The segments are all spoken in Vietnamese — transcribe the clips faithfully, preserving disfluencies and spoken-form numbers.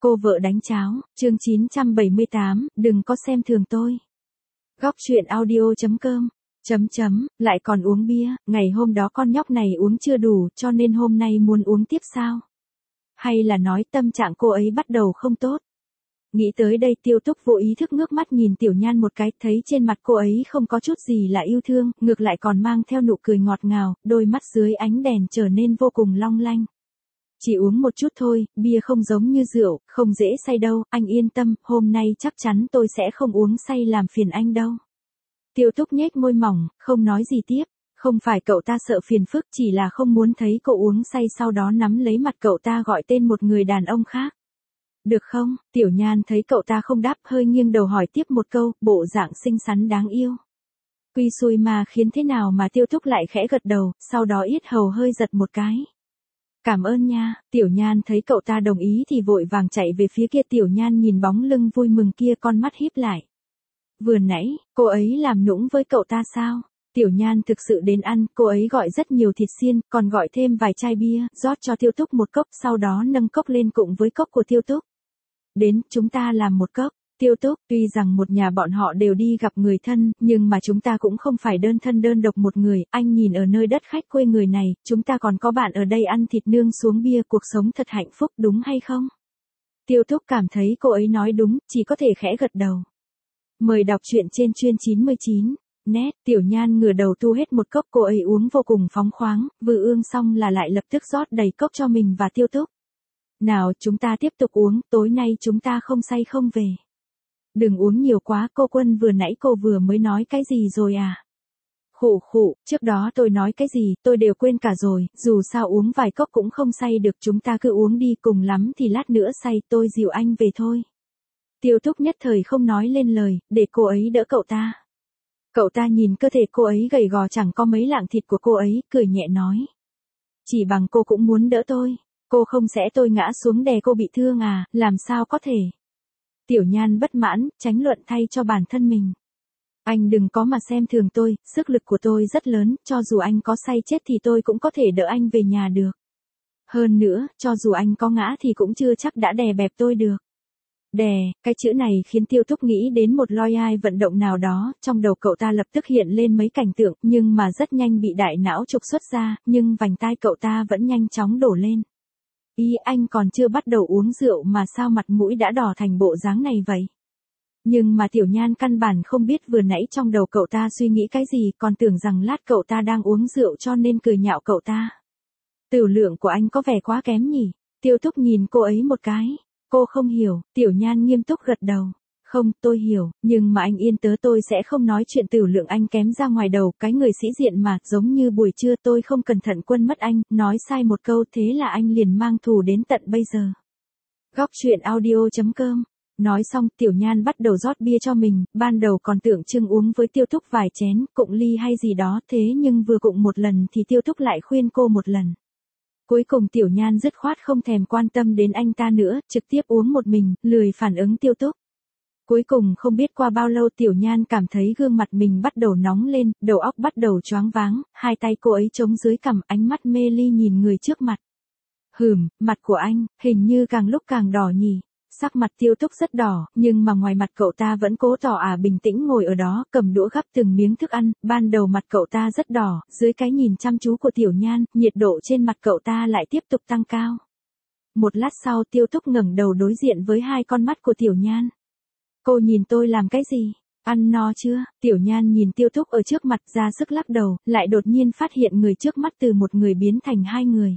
Cô vợ đánh cháo, chương chín trăm bảy mươi tám, đừng có xem thường tôi. Góc truyện audio chấm com, chấm chấm, lại còn uống bia, ngày hôm đó con nhóc này uống chưa đủ cho nên hôm nay muốn uống tiếp sao? Hay là nói tâm trạng cô ấy bắt đầu không tốt? Nghĩ tới đây Tiêu Túc vô ý thức ngước mắt nhìn Tiểu Nhan một cái, thấy trên mặt cô ấy không có chút gì là yêu thương, ngược lại còn mang theo nụ cười ngọt ngào, đôi mắt dưới ánh đèn trở nên vô cùng long lanh. Chỉ uống một chút thôi, bia không giống như rượu, không dễ say đâu, anh yên tâm, hôm nay chắc chắn tôi sẽ không uống say làm phiền anh đâu. Tiêu Túc nhếch môi mỏng, không nói gì tiếp, không phải cậu ta sợ phiền phức, chỉ là không muốn thấy cậu uống say sau đó nắm lấy mặt cậu ta gọi tên một người đàn ông khác. Được không? Tiểu Nhan thấy cậu ta không đáp, hơi nghiêng đầu hỏi tiếp một câu, bộ dạng xinh xắn đáng yêu. Quy xui mà khiến thế nào mà Tiêu Túc lại khẽ gật đầu, sau đó yết hầu hơi giật một cái. Cảm ơn nha. Tiểu Nhan thấy cậu ta đồng ý thì vội vàng chạy về phía kia. Tiểu Nhan nhìn bóng lưng vui mừng kia, con mắt híp lại. Vừa nãy, cô ấy làm nũng với cậu ta sao? Tiểu Nhan thực sự đến ăn, cô ấy gọi rất nhiều thịt xiên, còn gọi thêm vài chai bia, rót cho Tiêu Túc một cốc, sau đó nâng cốc lên cùng với cốc của Tiêu Túc. Đến, chúng ta làm một cốc. Tiêu Túc, tuy rằng một nhà bọn họ đều đi gặp người thân, nhưng mà chúng ta cũng không phải đơn thân đơn độc một người, anh nhìn ở nơi đất khách quê người này, chúng ta còn có bạn ở đây ăn thịt nương xuống bia, cuộc sống thật hạnh phúc đúng hay không? Tiêu Túc cảm thấy cô ấy nói đúng, chỉ có thể khẽ gật đầu. Mời đọc truyện trên chuyên chín mươi chín. Nét, Tiểu Nhan ngửa đầu tu hết một cốc, cô ấy uống vô cùng phóng khoáng, vừa ương xong là lại lập tức rót đầy cốc cho mình và Tiêu Túc. Nào, chúng ta tiếp tục uống, tối nay chúng ta không say không về. Đừng uống nhiều quá, cô Quân, vừa nãy cô vừa mới nói cái gì rồi à? Khụ khụ, trước đó tôi nói cái gì, tôi đều quên cả rồi, dù sao uống vài cốc cũng không say được, chúng ta cứ uống đi, cùng lắm thì lát nữa say, tôi dìu anh về thôi. Tiêu Túc nhất thời không nói lên lời, để cô ấy đỡ cậu ta. Cậu ta nhìn cơ thể cô ấy gầy gò chẳng có mấy lạng thịt của cô ấy, cười nhẹ nói. Chỉ bằng cô cũng muốn đỡ tôi, cô không sẽ tôi ngã xuống đè cô bị thương à, làm sao có thể. Tiểu Nhan bất mãn, tránh luận thay cho bản thân mình. Anh đừng có mà xem thường tôi, sức lực của tôi rất lớn, cho dù anh có say chết thì tôi cũng có thể đỡ anh về nhà được. Hơn nữa, cho dù anh có ngã thì cũng chưa chắc đã đè bẹp tôi được. Đè, cái chữ này khiến Tiêu Túc nghĩ đến một loi ai vận động nào đó, trong đầu cậu ta lập tức hiện lên mấy cảnh tượng, nhưng mà rất nhanh bị đại não trục xuất ra, nhưng vành tai cậu ta vẫn nhanh chóng đổ lên. Ý anh còn chưa bắt đầu uống rượu mà sao mặt mũi đã đỏ thành bộ dáng này vậy? Nhưng mà Tiểu Nhan căn bản không biết vừa nãy trong đầu cậu ta suy nghĩ cái gì, còn tưởng rằng lát cậu ta đang uống rượu cho nên cười nhạo cậu ta. Tửu lượng của anh có vẻ quá kém nhỉ? Tiêu Túc nhìn cô ấy một cái. Cô không hiểu, Tiểu Nhan nghiêm túc gật đầu. Không, tôi hiểu, nhưng mà anh yên tớ, tôi sẽ không nói chuyện tửu lượng anh kém ra ngoài đầu, cái người sĩ diện mà, giống như buổi trưa tôi không cẩn thận quên mất anh, nói sai một câu thế là anh liền mang thù đến tận bây giờ. Góc truyện audio chấm com. Nói xong, Tiểu Nhan bắt đầu rót bia cho mình, ban đầu còn tưởng trưng uống với Tiêu Túc vài chén, cụng ly hay gì đó, thế nhưng vừa cụng một lần thì Tiêu Túc lại khuyên cô một lần. Cuối cùng Tiểu Nhan dứt khoát không thèm quan tâm đến anh ta nữa, trực tiếp uống một mình, lười phản ứng Tiêu Túc. Cuối cùng không biết qua bao lâu Tiểu Nhan cảm thấy gương mặt mình bắt đầu nóng lên, đầu óc bắt đầu choáng váng, hai tay cô ấy chống dưới cằm, ánh mắt mê ly nhìn người trước mặt. Hừm, mặt của anh, hình như càng lúc càng đỏ nhỉ. Sắc mặt Tiêu Túc rất đỏ, nhưng mà ngoài mặt cậu ta vẫn cố tỏ à bình tĩnh ngồi ở đó, cầm đũa gắp từng miếng thức ăn, ban đầu mặt cậu ta rất đỏ, dưới cái nhìn chăm chú của Tiểu Nhan, nhiệt độ trên mặt cậu ta lại tiếp tục tăng cao. Một lát sau Tiêu Túc ngẩng đầu đối diện với hai con mắt của Tiểu Nhan. Cô nhìn tôi làm cái gì? Ăn no chưa? Tiểu Nhan nhìn Tiêu Túc ở trước mặt ra sức lắc đầu, lại đột nhiên phát hiện người trước mắt từ một người biến thành hai người.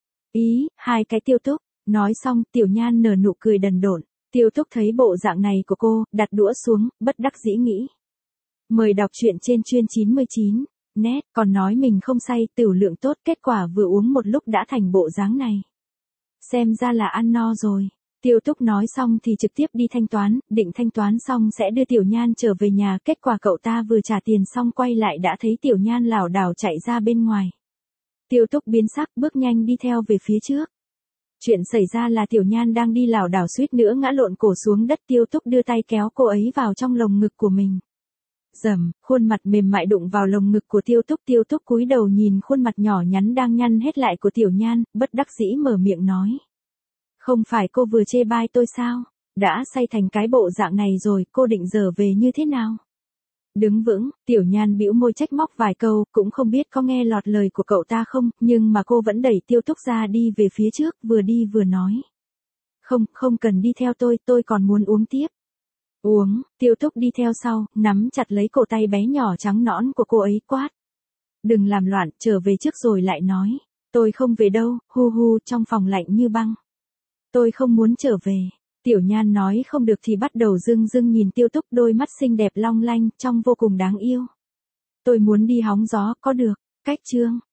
Ý, hai cái Tiêu Túc. Nói xong, Tiểu Nhan nở nụ cười đần độn. Tiêu Túc thấy bộ dạng này của cô, đặt đũa xuống, bất đắc dĩ nghĩ. Mời đọc truyện trên chuyên chín mươi chín. Nét, còn nói mình không say, tửu lượng tốt, kết quả vừa uống một lúc đã thành bộ dáng này. Xem ra là ăn no rồi. Tiêu Túc nói xong thì trực tiếp đi thanh toán, định thanh toán xong sẽ đưa Tiểu Nhan trở về nhà, kết quả cậu ta vừa trả tiền xong quay lại đã thấy Tiểu Nhan lảo đảo chạy ra bên ngoài. Tiêu Túc biến sắc, bước nhanh đi theo về phía trước. Chuyện xảy ra là Tiểu Nhan đang đi lảo đảo suýt nữa ngã lộn cổ xuống đất, Tiêu Túc đưa tay kéo cô ấy vào trong lồng ngực của mình. Rầm, khuôn mặt mềm mại đụng vào lồng ngực của Tiêu Túc, Tiêu Túc cúi đầu nhìn khuôn mặt nhỏ nhắn đang nhăn hết lại của Tiểu Nhan, bất đắc dĩ mở miệng nói. Không phải cô vừa chê bai tôi sao? Đã say thành cái bộ dạng này rồi, cô định dở về như thế nào? Đứng vững, Tiểu Nhan bĩu môi trách móc vài câu, cũng không biết có nghe lọt lời của cậu ta không, nhưng mà cô vẫn đẩy Tiêu Túc ra đi về phía trước, vừa đi vừa nói. Không, không cần đi theo tôi, tôi còn muốn uống tiếp. Uống, Tiêu Túc đi theo sau, nắm chặt lấy cổ tay bé nhỏ trắng nõn của cô ấy quát. Đừng làm loạn, trở về trước rồi lại nói. Tôi không về đâu, hu hu, trong phòng lạnh như băng. Tôi không muốn trở về. Tiểu Nhan nói không được thì bắt đầu dưng dưng nhìn Tiêu Túc, đôi mắt xinh đẹp long lanh, trông vô cùng đáng yêu. Tôi muốn đi hóng gió, có được? Cách chương